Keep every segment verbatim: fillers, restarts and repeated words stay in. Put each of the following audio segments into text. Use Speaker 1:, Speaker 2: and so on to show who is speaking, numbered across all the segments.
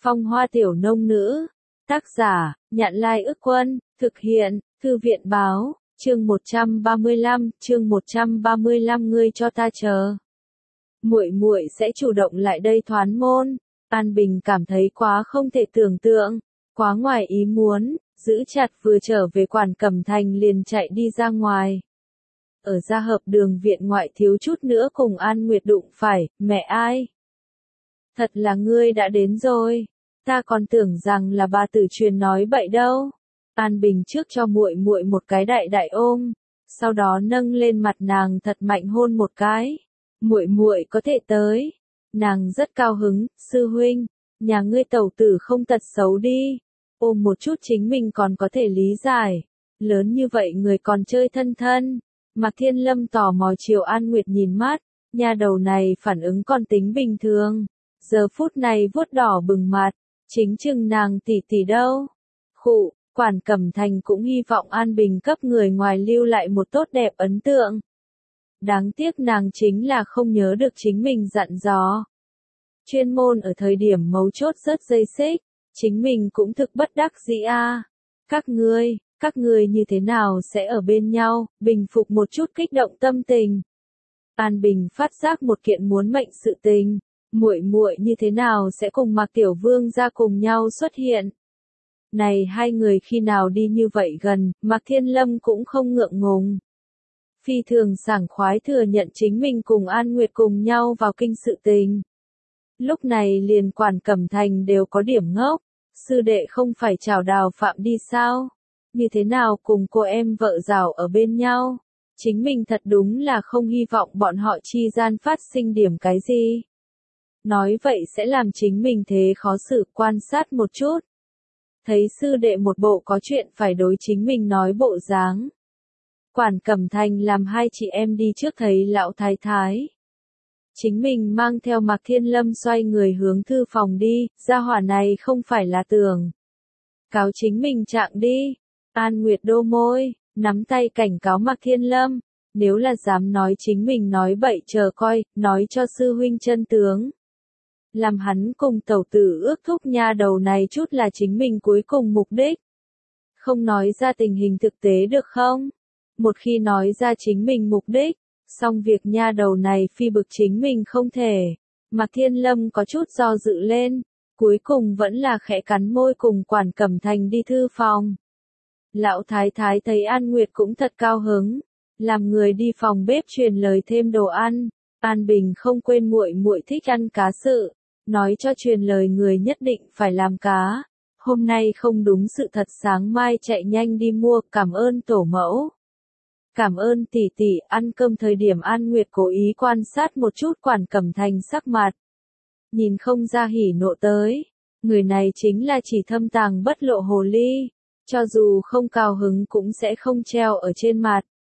Speaker 1: Phong hoa tiểu nông nữ. Tác giả, Nhạn Lai Ức Quân, thực hiện, Thư viện báo, chương một trăm ba mươi lăm, chương một trăm ba mươi lăm ngươi cho ta chờ. Muội muội sẽ chủ động lại đây thoán môn. An Bình cảm thấy quá không thể tưởng tượng, quá ngoài ý muốn, giữ chặt vừa trở về Quản Cẩm Thành liền chạy đi ra ngoài. Ở gia hợp đường viện ngoại thiếu chút nữa cùng An Nguyệt đụng phải, mẹ ai? Thật là ngươi đã đến rồi, ta còn tưởng rằng là bà tử truyền nói bậy đâu. An Bình trước cho muội muội một cái đại đại ôm, sau đó nâng lên mặt nàng thật mạnh hôn một cái. Muội muội có thể tới. Nàng rất cao hứng, sư huynh, nhà ngươi tẩu tử không tật xấu đi. Ôm một chút chính mình còn có thể lý giải. Lớn như vậy người còn chơi thân thân. Mạc Thiên Lâm tò mò chiều An Nguyệt nhìn mắt, nha đầu này phản ứng còn tính bình thường. Giờ phút này vuốt đỏ bừng mặt, chính chừng nàng tỷ tỷ đâu. Khụ, Quản Cẩm Thành cũng hy vọng An Bình cấp người ngoài lưu lại một tốt đẹp ấn tượng. Đáng tiếc nàng chính là không nhớ được chính mình dặn dò. Chuyên môn ở thời điểm mấu chốt rớt dây xích, chính mình cũng thực bất đắc dĩ a. Các ngươi, các ngươi như thế nào sẽ ở bên nhau, bình phục một chút kích động tâm tình. An Bình phát giác một kiện muốn mệnh sự tình, muội muội như thế nào sẽ cùng Mạc Tiểu Vương ra cùng nhau xuất hiện. Này hai người khi nào đi như vậy gần, Mạc Thiên Lâm cũng không ngượng ngùng. Phi thường sảng khoái thừa nhận chính mình cùng An Nguyệt cùng nhau vào kinh sự tình. Lúc này liền Quản Cẩm Thành đều có điểm ngốc, sư đệ không phải chào đào phạm đi sao? Như thế nào cùng cô em vợ rào ở bên nhau? Chính mình thật đúng là không hy vọng bọn họ chi gian phát sinh điểm cái gì. Nói vậy sẽ làm chính mình thế khó xử, quan sát một chút. Thấy sư đệ một bộ có chuyện phải đối chính mình nói bộ dáng. Quản Cẩm Thành làm hai chị em đi trước thấy lão thái thái. Chính mình mang theo Mạc Thiên Lâm xoay người hướng thư phòng đi, gia hỏa này không phải là tưởng. Cáo chính mình trạng đi. An Nguyệt đô môi, nắm tay cảnh cáo Mạc Thiên Lâm. Nếu là dám nói chính mình nói bậy chờ coi, nói cho sư huynh chân tướng. Làm hắn cùng tẩu tử ước thúc nha đầu này chút là chính mình cuối cùng mục đích. Không nói ra tình hình thực tế được không? Một khi nói ra chính mình mục đích, xong việc nha đầu này phi bực chính mình không thể. Mạc Thiên Lâm có chút do dự lên, cuối cùng vẫn là khẽ cắn môi cùng Quản Cẩm Thành đi thư phòng. Lão thái thái thấy An Nguyệt cũng thật cao hứng, làm người đi phòng bếp truyền lời thêm đồ ăn. An Bình không quên muội muội thích ăn cá sự, nói cho truyền lời người nhất định phải làm cá. Hôm nay không đúng sự thật sáng mai chạy nhanh đi mua, cảm ơn tổ mẫu. Cảm ơn tỷ tỷ. Ăn cơm thời điểm An Nguyệt cố ý quan sát một chút Quản Cẩm Thành sắc mặt. Nhìn không ra hỉ nộ tới. Người này chính là chỉ thâm tàng bất lộ hồ ly. Cho dù không cao hứng cũng sẽ không treo ở trên mặt.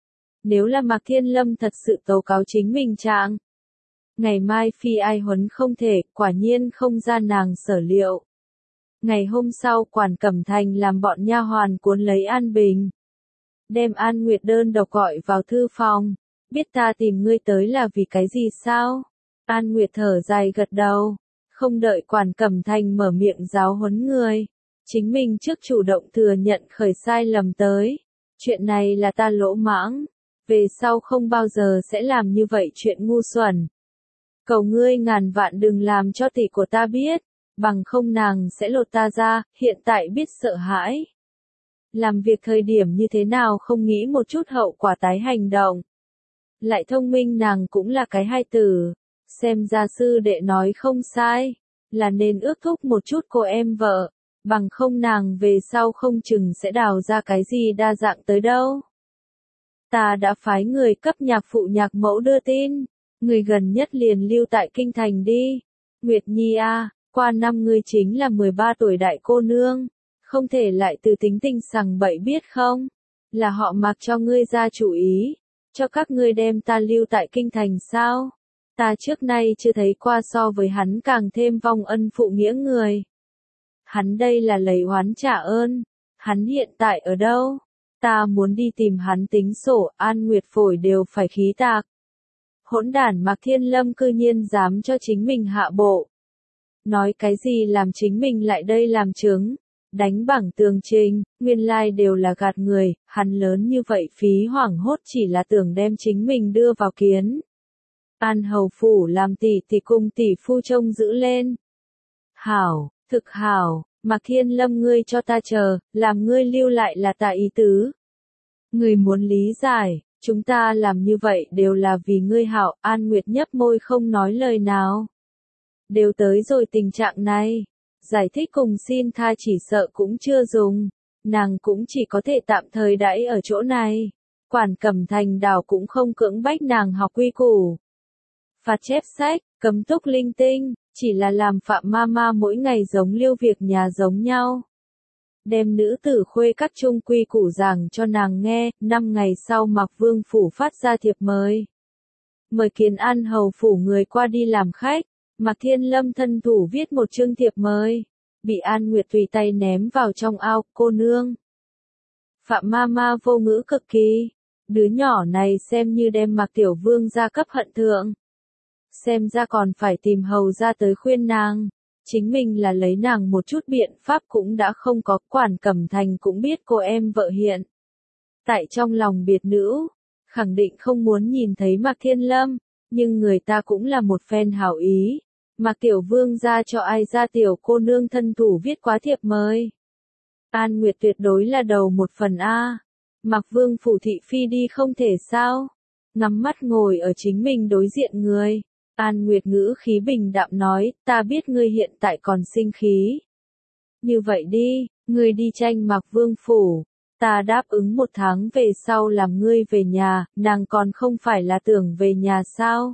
Speaker 1: Nếu là Mạc Thiên Lâm thật sự tố cáo chính mình trạng. Ngày mai phi ai huấn không thể, quả nhiên không ra nàng sở liệu. Ngày hôm sau Quản Cẩm Thành làm bọn nha hoàn cuốn lấy An Bình. Đem An Nguyệt đơn độc gọi vào thư phòng. Biết ta tìm ngươi tới là vì cái gì sao? An Nguyệt thở dài gật đầu. Không đợi Quản Cẩm Thành mở miệng giáo huấn người. Chính mình trước chủ động thừa nhận khởi sai lầm tới. Chuyện này là ta lỗ mãng. Về sau không bao giờ sẽ làm như vậy chuyện ngu xuẩn. Cầu ngươi ngàn vạn đừng làm cho tỷ của ta biết. Bằng không nàng sẽ lột ta ra, hiện tại biết sợ hãi. Làm việc thời điểm như thế nào không nghĩ một chút hậu quả tái hành động. Lại thông minh nàng cũng là cái hai tử. Xem ra sư đệ nói không sai. Là nên ước thúc một chút cô em vợ. Bằng không nàng về sau không chừng sẽ đào ra cái gì đa dạng tới đâu. Ta đã phái người cấp nhạc phụ nhạc mẫu đưa tin. Người gần nhất liền lưu tại kinh thành đi. Nguyệt Nhi a, qua năm ngươi chính là mười ba tuổi đại cô nương. Không thể lại từ tính tình sằng bậy biết không? Là họ Mạc cho ngươi ra chủ ý. Cho các ngươi đem ta lưu tại kinh thành sao? Ta trước nay chưa thấy qua so với hắn càng thêm vong ân phụ nghĩa người. Hắn đây là lấy oán trả ơn. Hắn hiện tại ở đâu? Ta muốn đi tìm hắn tính sổ. An Nguyệt phổi đều phải khí tạc. Hỗn đản Mạc Thiên Lâm cư nhiên dám cho chính mình hạ bộ. Nói cái gì làm chính mình lại đây làm chứng, đánh bảng tường trình, nguyên lai like đều là gạt người, hắn lớn như vậy phí hoảng hốt chỉ là tưởng đem chính mình đưa vào kiến. An hầu phủ làm tỷ tỷ cùng tỷ phu trông giữ lên. Hảo, thực hảo, Mạc Thiên Lâm ngươi cho ta chờ, làm ngươi lưu lại là ta ý tứ. Ngươi muốn lý giải, chúng ta làm như vậy đều là vì ngươi hảo, An Nguyệt nhấp môi không nói lời nào. Đều tới rồi tình trạng này, giải thích cùng xin tha chỉ sợ cũng chưa dùng, nàng cũng chỉ có thể tạm thời đãi ở chỗ này. Quản Cẩm Thành đảo cũng không cưỡng bách nàng học quy củ. Phạt chép sách, cấm túc linh tinh, chỉ là làm Phạm Mama mỗi ngày giống liêu việc nhà giống nhau. Đem nữ tử khuê các chung quy củ giảng cho nàng nghe, năm ngày sau Mạc Vương phủ phát ra thiệp mời. Mời Kiến An hầu phủ người qua đi làm khách, Mạc Thiên Lâm thân thủ viết một chương thiệp mời, bị An Nguyệt tùy tay ném vào trong ao, cô nương. Phạm Mama vô ngữ cực kỳ, đứa nhỏ này xem như đem Mạc Tiểu Vương ra cấp hận thượng. Xem ra còn phải tìm hầu ra tới khuyên nàng. Chính mình là lấy nàng một chút biện pháp cũng đã không có, Quản Cẩm Thành cũng biết cô em vợ hiện. Tại trong lòng biệt nữ, khẳng định không muốn nhìn thấy Mạc Thiên Lâm, nhưng người ta cũng là một phen hảo ý. Mạc Tiểu Vương ra cho ai ra tiểu cô nương thân thủ viết quá thiệp mời. An Nguyệt tuyệt đối là đầu một phần A. Mạc Vương phủ thị phi đi không thể sao. Ngắm mắt ngồi ở chính mình đối diện người. An Nguyệt ngữ khí bình đạm nói, ta biết ngươi hiện tại còn sinh khí. Như vậy đi, ngươi đi tranh Mạc Vương phủ. Ta đáp ứng một tháng về sau làm ngươi về nhà, nàng còn không phải là tưởng về nhà sao?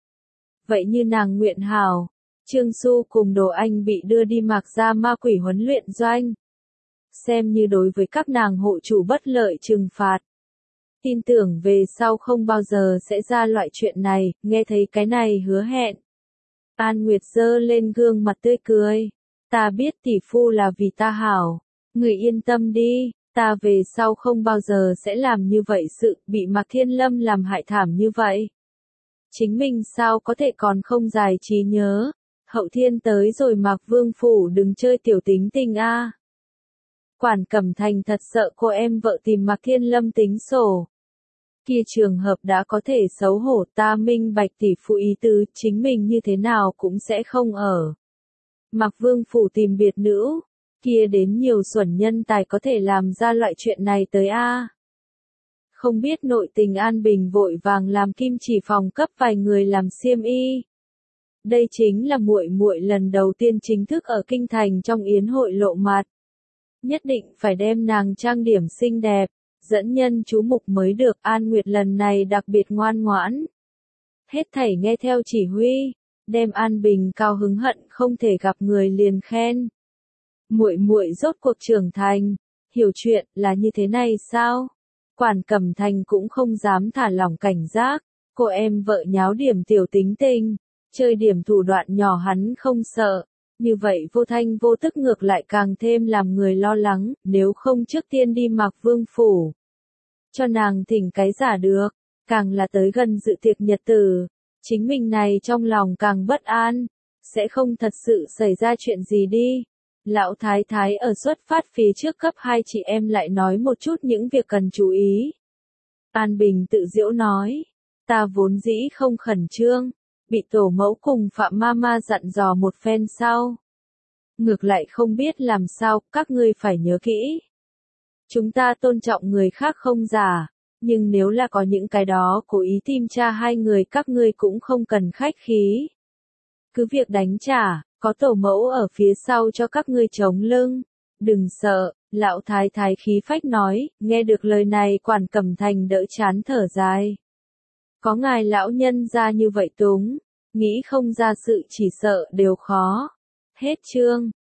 Speaker 1: Vậy như nàng nguyện hảo, Trương Xu cùng Đồ Anh bị đưa đi Mạc gia ma quỷ huấn luyện doanh. Xem như đối với các nàng hộ chủ bất lợi trừng phạt. Tin tưởng về sau không bao giờ sẽ ra loại chuyện này, nghe thấy cái này hứa hẹn. An Nguyệt giơ lên gương mặt tươi cười. Ta biết tỷ phu là vì ta hảo. Người yên tâm đi, ta về sau không bao giờ sẽ làm như vậy sự, bị Mạc Thiên Lâm làm hại thảm như vậy. Chính mình sao có thể còn không giải trí nhớ. Hậu thiên tới rồi Mạc Vương phủ đừng chơi tiểu tính tình a. Quản Cẩm Thành thật sợ cô em vợ tìm Mạc Thiên Lâm tính sổ. Kia trường hợp đã có thể xấu hổ, ta minh bạch tỷ phu ý tứ, chính mình như thế nào cũng sẽ không ở. Mạc Vương phủ tìm biệt nữ, kia đến nhiều xuẩn nhân tài có thể làm ra loại chuyện này tới a. Không biết nội tình An Bình vội vàng làm kim chỉ phòng cấp vài người làm xiêm y. Đây chính là muội muội lần đầu tiên chính thức ở kinh thành trong yến hội lộ mặt. Nhất định phải đem nàng trang điểm xinh đẹp, dẫn nhân chú mục mới được. An Nguyệt lần này đặc biệt ngoan ngoãn. Hết thảy nghe theo chỉ huy, đem An Bình cao hứng hận không thể gặp người liền khen. Muội muội rốt cuộc trưởng thành, hiểu chuyện là như thế này sao? Quản Cẩm Thành cũng không dám thả lỏng cảnh giác, cô em vợ nháo điểm tiểu tính tình, chơi điểm thủ đoạn nhỏ hắn không sợ. Như vậy vô thanh vô tức ngược lại càng thêm làm người lo lắng, nếu không trước tiên đi Mạc Vương phủ. Cho nàng thỉnh cái giả được, càng là tới gần dự tiệc nhật tử, chính mình này trong lòng càng bất an, sẽ không thật sự xảy ra chuyện gì đi. Lão Thái Thái ở xuất phát phía trước cấp hai chị em lại nói một chút những việc cần chú ý. An Bình tự giễu nói, ta vốn dĩ không khẩn trương. Bị tổ mẫu cùng Phạm Mama dặn dò một phen sau. Ngược lại không biết làm sao, các ngươi phải nhớ kỹ. Chúng ta tôn trọng người khác không giả, nhưng nếu là có những cái đó cố ý tìm tra hai người các ngươi cũng không cần khách khí. Cứ việc đánh trả, có tổ mẫu ở phía sau cho các ngươi chống lưng. Đừng sợ, lão thái thái khí phách nói, nghe được lời này Quản Cẩm Thành đỡ chán thở dài. Có ngài lão nhân ra như vậy túng, nghĩ không ra sự chỉ sợ đều khó. Hết chương.